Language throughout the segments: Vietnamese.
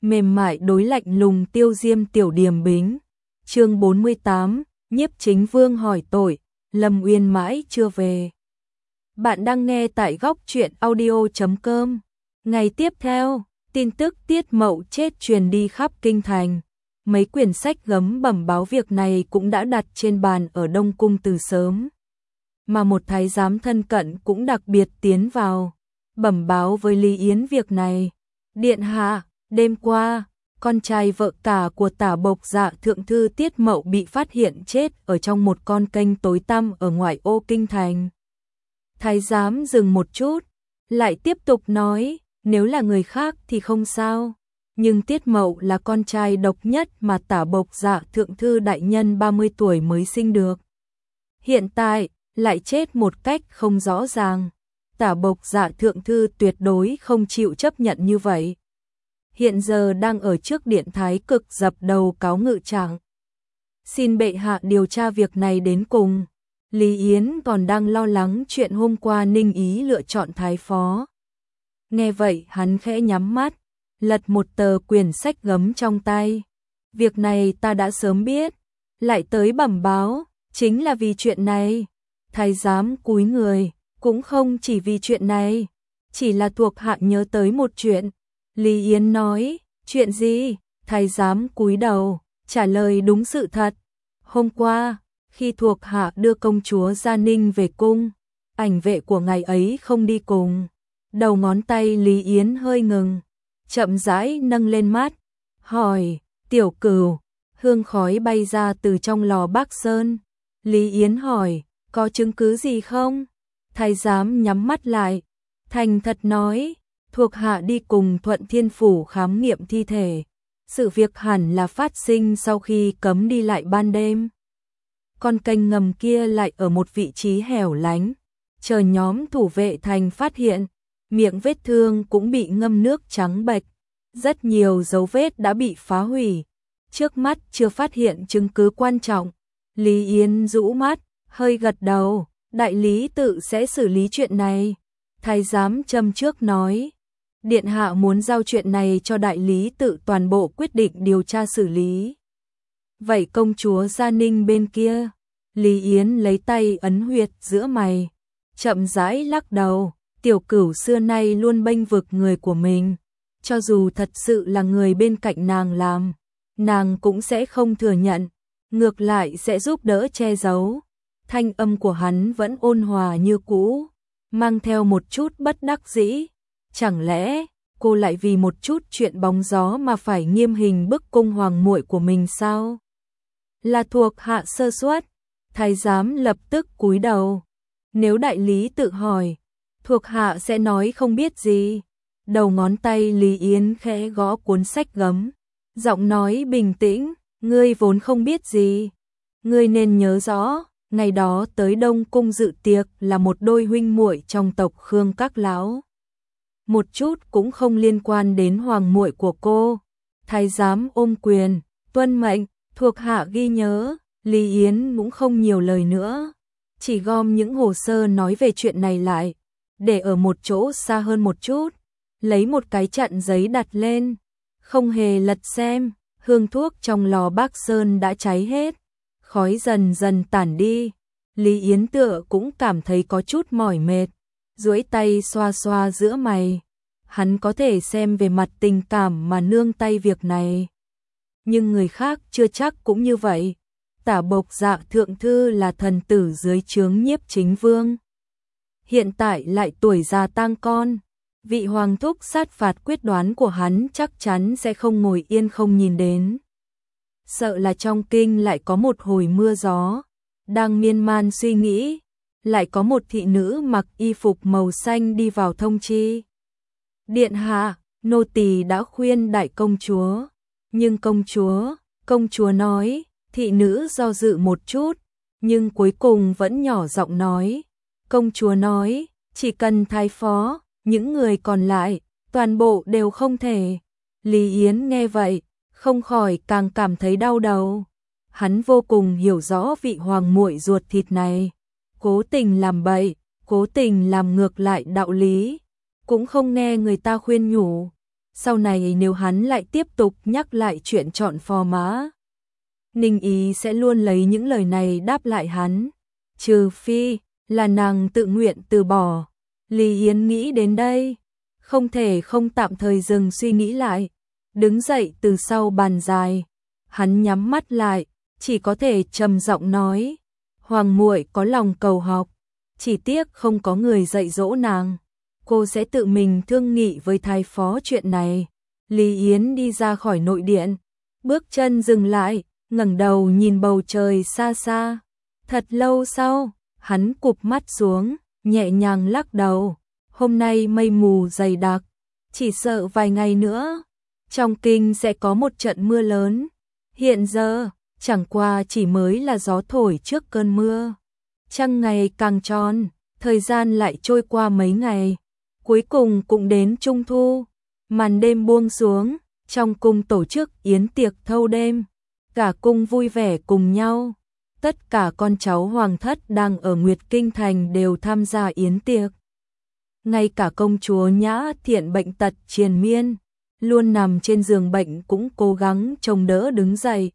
mềm mại đối lạnh lùng tiêu diêm tiểu điềm bính. Chương 48, Nhiếp Chính Vương hỏi tội, Lâm Uyên mãi chưa về. Bạn đang nghe tại góc truyện audio.com. Ngày tiếp theo, tin tức Tiết Mậu chết truyền đi khắp kinh thành. Mấy quyển sách gấm bẩm báo việc này cũng đã đặt trên bàn ở Đông Cung từ sớm. Mà một thái giám thân cận cũng đặc biệt tiến vào, bẩm báo với Lý Yến việc này. Điện hạ, đêm qua, con trai vợ cả của Tả Bộc Dạ thượng thư Tiết Mậu bị phát hiện chết ở trong một con kênh tối tăm ở ngoại ô kinh thành. Thái giám dừng một chút, lại tiếp tục nói, nếu là người khác thì không sao, nhưng Tiết Mậu là con trai độc nhất mà Tả Bộc Dạ thượng thư đại nhân 30 tuổi mới sinh được. Hiện tại, lại chết một cách không rõ ràng. Tả Bộc Dạ thượng thư tuyệt đối không chịu chấp nhận như vậy. Hiện giờ đang ở trước điện thái cực dập đầu cáo ngự trạng. Xin bệ hạ điều tra việc này đến cùng. Lý Yến còn đang lo lắng chuyện hôm qua Ninh Ý lựa chọn thái phó. Nghe vậy hắn khẽ nhắm mắt, lật một tờ quyển sách gấm trong tay. Việc này ta đã sớm biết, lại tới bẩm báo, chính là vì chuyện này. Thái giám cúi người, cũng không chỉ vì chuyện này, chỉ là thuộc hạ nhớ tới một chuyện. Lý Yến nói, chuyện gì? Thái giám cúi đầu, trả lời đúng sự thật. Hôm qua, khi thuộc hạ đưa công chúa Gia Ninh về cung, ảnh vệ của ngài ấy không đi cùng. Đầu ngón tay Lý Yến hơi ngừng, chậm rãi nâng lên mắt, hỏi, Tiểu Cửu, hương khói bay ra từ trong lò Bắc Sơn. Lý Yến hỏi, có chứng cứ gì không? Thái giám nhắm mắt lại, thành thật nói, thuộc hạ đi cùng Thuận Thiên Phủ khám nghiệm thi thể. Sự việc hẳn là phát sinh sau khi cấm đi lại ban đêm. Con kênh ngầm kia lại ở một vị trí hẻo lánh, chờ nhóm thủ vệ thành phát hiện, miệng vết thương cũng bị ngâm nước trắng bệch, rất nhiều dấu vết đã bị phá hủy. Trước mắt chưa phát hiện chứng cứ quan trọng. Lý Yến rũ mắt, hơi gật đầu, đại lý tự sẽ xử lý chuyện này. Thái giám châm trước nói, điện hạ muốn giao chuyện này cho đại lý tự toàn bộ quyết định điều tra xử lý. Vậy công chúa Gia Ninh bên kia? Lý Yến lấy tay ấn huyệt giữa mày, chậm rãi lắc đầu. Tiểu Cửu xưa nay luôn bênh vực người của mình, cho dù thật sự là người bên cạnh nàng làm, nàng cũng sẽ không thừa nhận, ngược lại sẽ giúp đỡ che giấu. Thanh âm của hắn vẫn ôn hòa như cũ, mang theo một chút bất đắc dĩ. Chẳng lẽ cô lại vì một chút chuyện bóng gió mà phải nghiêm hình bức cung hoàng muội của mình sao? Là thuộc hạ sơ suất. Thái giám lập tức cúi đầu. Nếu đại lý tự hỏi, thuộc hạ sẽ nói không biết gì. Đầu ngón tay Lý Yến khẽ gõ cuốn sách gấm, giọng nói bình tĩnh, ngươi vốn không biết gì. Ngươi nên nhớ rõ, ngày đó tới Đông Cung dự tiệc là một đôi huynh muội trong tộc Khương các lão. Một chút cũng không liên quan đến hoàng muội của cô. Thái giám ôm quyền, tuân mệnh, thuộc hạ ghi nhớ. Lý Yến cũng không nhiều lời nữa, chỉ gom những hồ sơ nói về chuyện này lại, để ở một chỗ xa hơn một chút, lấy một cái chặn giấy đặt lên, không hề lật xem. Hương thuốc trong lò Bắc Sơn đã cháy hết, khói dần dần tản đi. Lý Yến tựa cũng cảm thấy có chút mỏi mệt, duỗi tay xoa xoa giữa mày. Hắn có thể xem về mặt tình cảm mà nương tay việc này, nhưng người khác chưa chắc cũng như vậy. Tả Bộc Dạ thượng thư là thần tử dưới trướng Nhiếp Chính Vương, hiện tại lại tuổi già tang con, vị hoàng thúc sát phạt quyết đoán của hắn chắc chắn sẽ không ngồi yên không nhìn đến. Sợ là trong kinh lại có một hồi mưa gió. Đang miên man suy nghĩ, lại có một thị nữ mặc y phục màu xanh đi vào thông chi. Điện hạ, nô tỳ đã khuyên đại công chúa, nhưng công chúa nói. Thị nữ do dự một chút, nhưng cuối cùng vẫn nhỏ giọng nói. Công chúa nói, chỉ cần thái phó, những người còn lại, toàn bộ đều không thể. Lý Yến nghe vậy, không khỏi càng cảm thấy đau đầu. Hắn vô cùng hiểu rõ vị hoàng muội ruột thịt này, cố tình làm bậy, cố tình làm ngược lại đạo lý, cũng không nghe người ta khuyên nhủ. sau này nếu hắn lại tiếp tục nhắc lại chuyện chọn phò mã, Ninh Ý sẽ luôn lấy những lời này đáp lại hắn, trừ phi là nàng tự nguyện từ bỏ. Lý Yến nghĩ đến đây, không thể không tạm thời dừng suy nghĩ lại, đứng dậy từ sau bàn dài, hắn nhắm mắt lại, chỉ có thể trầm giọng nói, Hoàng muội có lòng cầu học, chỉ tiếc không có người dạy dỗ nàng, cô sẽ tự mình thương nghị với thái phó chuyện này. Lý Yến đi ra khỏi nội điện, bước chân dừng lại, ngẩng đầu nhìn bầu trời xa xa. Thật lâu sau, hắn cụp mắt xuống, nhẹ nhàng lắc đầu. Hôm nay mây mù dày đặc, chỉ sợ vài ngày nữa, trong kinh sẽ có một trận mưa lớn. Hiện giờ, chẳng qua chỉ mới là gió thổi trước cơn mưa. Trăng ngày càng tròn, thời gian lại trôi qua mấy ngày. Cuối cùng cũng đến Trung Thu, màn đêm buông xuống, trong cung tổ chức yến tiệc thâu đêm. Cả cung vui vẻ cùng nhau. Tất cả con cháu hoàng thất đang ở Nguyệt Kinh Thành đều tham gia yến tiệc. Ngay cả công chúa Nhã Thiện bệnh tật triền miên, luôn nằm trên giường bệnh cũng cố gắng chống đỡ đứng dậy.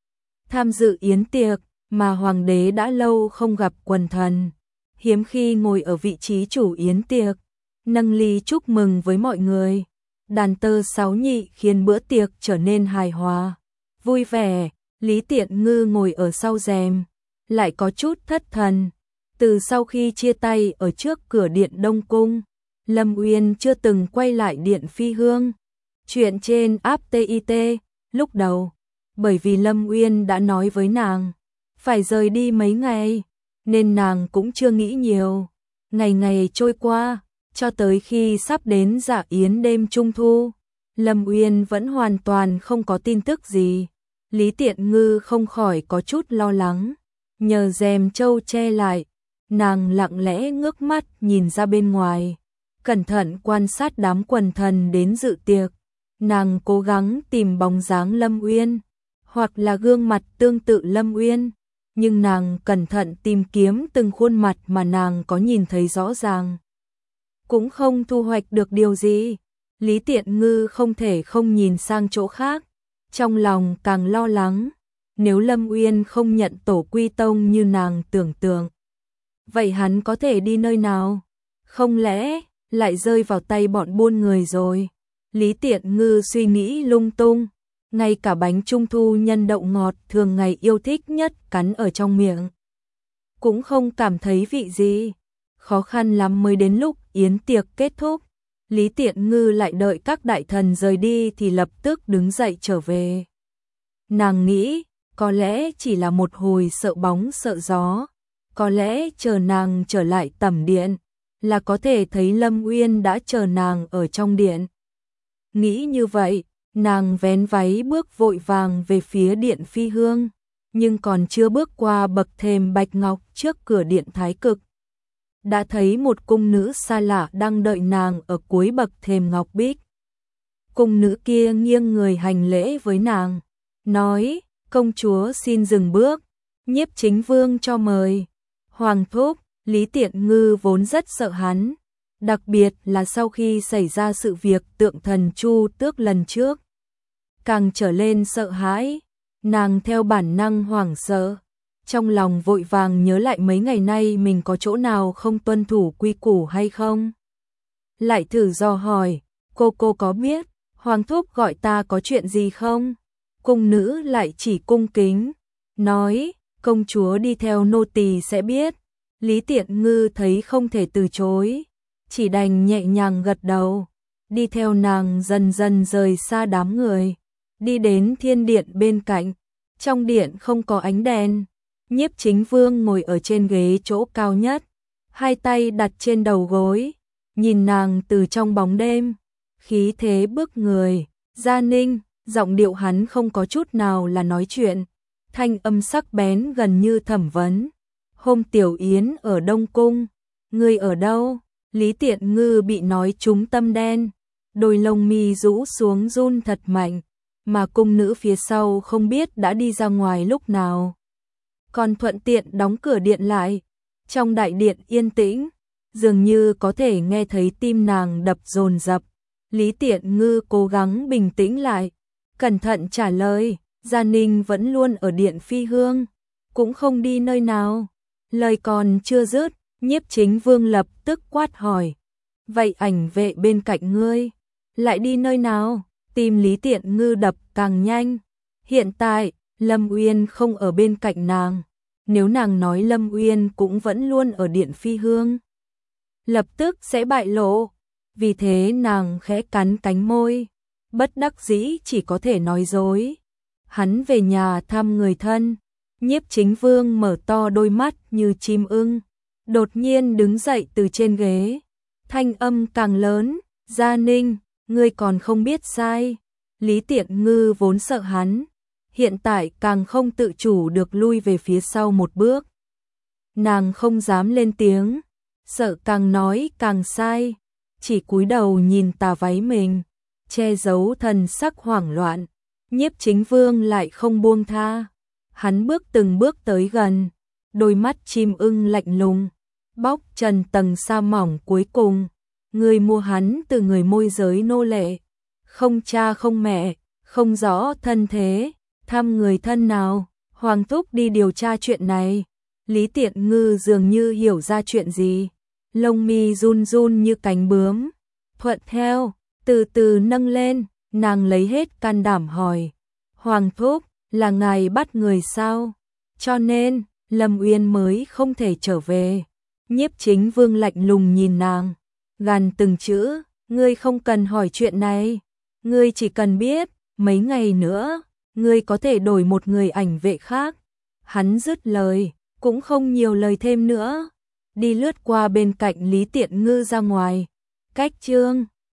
Tham dự yến tiệc mà hoàng đế đã lâu không gặp quần thần, hiếm khi ngồi ở vị trí chủ yến tiệc, nâng ly chúc mừng với mọi người. Đàn tơ sáo nhị khiến bữa tiệc trở nên hài hòa, vui vẻ. Lý Tiện Ngư ngồi ở sau rèm, lại có chút thất thần. Từ sau khi chia tay ở trước cửa điện Đông Cung, Lâm Uyên chưa từng quay lại điện Phi Hương. Chuyện trên app TIT, lúc đầu, bởi vì Lâm Uyên đã nói với nàng, phải rời đi mấy ngày, nên nàng cũng chưa nghĩ nhiều. Ngày ngày trôi qua, cho tới khi sắp đến dạ yến đêm Trung Thu, Lâm Uyên vẫn hoàn toàn không có tin tức gì. Lý Tiện Ngư không khỏi có chút lo lắng, nhờ rèm châu che lại, nàng lặng lẽ ngước mắt nhìn ra bên ngoài, cẩn thận quan sát đám quần thần đến dự tiệc. Nàng cố gắng tìm bóng dáng Lâm Uyên, hoặc là gương mặt tương tự Lâm Uyên, nhưng nàng cẩn thận tìm kiếm từng khuôn mặt mà nàng có nhìn thấy rõ ràng, cũng không thu hoạch được điều gì. Lý Tiện Ngư không thể không nhìn sang chỗ khác, trong lòng càng lo lắng, nếu Lâm Uyên không nhận tổ quy tông như nàng tưởng tượng, vậy hắn có thể đi nơi nào? Không lẽ lại rơi vào tay bọn buôn người rồi? Lý Tiện Ngư suy nghĩ lung tung, ngay cả bánh trung thu nhân đậu ngọt thường ngày yêu thích nhất cắn ở trong miệng, cũng không cảm thấy vị gì. Khó khăn lắm mới đến lúc yến tiệc kết thúc, Lý Tiện Ngư lại đợi các đại thần rời đi thì lập tức đứng dậy trở về. Nàng nghĩ, có lẽ chỉ là một hồi sợ bóng sợ gió, có lẽ chờ nàng trở lại tẩm điện, là có thể thấy Lâm Uyên đã chờ nàng ở trong điện. Nghĩ như vậy, nàng vén váy bước vội vàng về phía điện Phi Hương, nhưng còn chưa bước qua bậc thềm bạch ngọc trước cửa điện Thái Cực, đã thấy một cung nữ xa lạ đang đợi nàng ở cuối bậc thềm ngọc bích. Cung nữ kia nghiêng người hành lễ với nàng, nói, công chúa xin dừng bước, Nhiếp Chính Vương cho mời. Hoàng thúc. Lý Tiện Ngư vốn rất sợ hắn, đặc biệt là sau khi xảy ra sự việc tượng thần Chu Tước lần trước, càng trở lên sợ hãi. Nàng theo bản năng hoảng sợ, trong lòng vội vàng nhớ lại mấy ngày nay mình có chỗ nào không tuân thủ quy củ hay không. Lại thử dò hỏi, cô có biết Hoàng thúc gọi ta có chuyện gì không? Cung nữ lại chỉ cung kính, nói, công chúa đi theo nô tỳ sẽ biết. Lý Tiện Ngư thấy không thể từ chối, chỉ đành nhẹ nhàng gật đầu, đi theo nàng dần dần rời xa đám người, đi đến thiên điện bên cạnh. Trong điện không có ánh đèn, Nhiếp Chính Vương ngồi ở trên ghế chỗ cao nhất, hai tay đặt trên đầu gối, nhìn nàng từ trong bóng đêm, khí thế bức người. Gia Ninh, giọng điệu hắn không có chút nào là nói chuyện, thanh âm sắc bén gần như thẩm vấn. Hôm tiểu yến ở Đông Cung, ngươi ở đâu? Lý Tiện Ngư bị nói trúng tâm đen, đôi lông mi rũ xuống run thật mạnh, mà cung nữ phía sau không biết đã đi ra ngoài lúc nào, còn thuận tiện đóng cửa điện lại. Trong đại điện yên tĩnh, dường như có thể nghe thấy tim nàng đập dồn dập. Lý Tiện Ngư cố gắng bình tĩnh lại, cẩn thận trả lời, Gia Ninh vẫn luôn ở Điện Phi Hương, cũng không đi nơi nào. Lời còn chưa dứt, Nhiếp Chính Vương lập tức quát hỏi, vậy ảnh vệ bên cạnh ngươi lại đi nơi nào? Tim Lý Tiện Ngư đập càng nhanh. Hiện tại, Lâm Uyên không ở bên cạnh nàng. Nếu nàng nói Lâm Uyên cũng vẫn luôn ở Điện Phi Hương, lập tức sẽ bại lộ. Vì thế nàng khẽ cắn cánh môi, bất đắc dĩ chỉ có thể nói dối. Hắn về nhà thăm người thân. Nhiếp Chính Vương mở to đôi mắt như chim ưng, đột nhiên đứng dậy từ trên ghế. Thanh âm càng lớn, Gia Ninh, ngươi còn không biết sai. Lý Tiện Ngư vốn sợ hắn, hiện tại càng không tự chủ được lui về phía sau một bước. Nàng không dám lên tiếng, sợ càng nói càng sai, chỉ cúi đầu nhìn tà váy mình, che giấu thần sắc hoảng loạn. Nhiếp Chính Vương lại không buông tha, hắn bước từng bước tới gần, đôi mắt chim ưng lạnh lùng, bóc trần tầng sa mỏng cuối cùng. Người mua hắn từ người môi giới nô lệ, không cha không mẹ, không rõ thân thế, thăm người thân nào, Hoàng thúc đi điều tra chuyện này. Lý Tiện Ngư dường như hiểu ra chuyện gì, lông mi run run như cánh bướm, thuận theo, từ từ nâng lên, nàng lấy hết can đảm hỏi, Hoàng thúc, là ngài bắt người sao? Cho nên, Lâm Uyên mới không thể trở về. Nhiếp Chính Vương lạnh lùng nhìn nàng, gằn từng chữ, ngươi không cần hỏi chuyện này, ngươi chỉ cần biết, mấy ngày nữa, ngươi có thể đổi một người ảnh vệ khác. Hắn dứt lời, cũng không nhiều lời thêm nữa, đi lướt qua bên cạnh Lý Tiện Ngư ra ngoài. Cách chương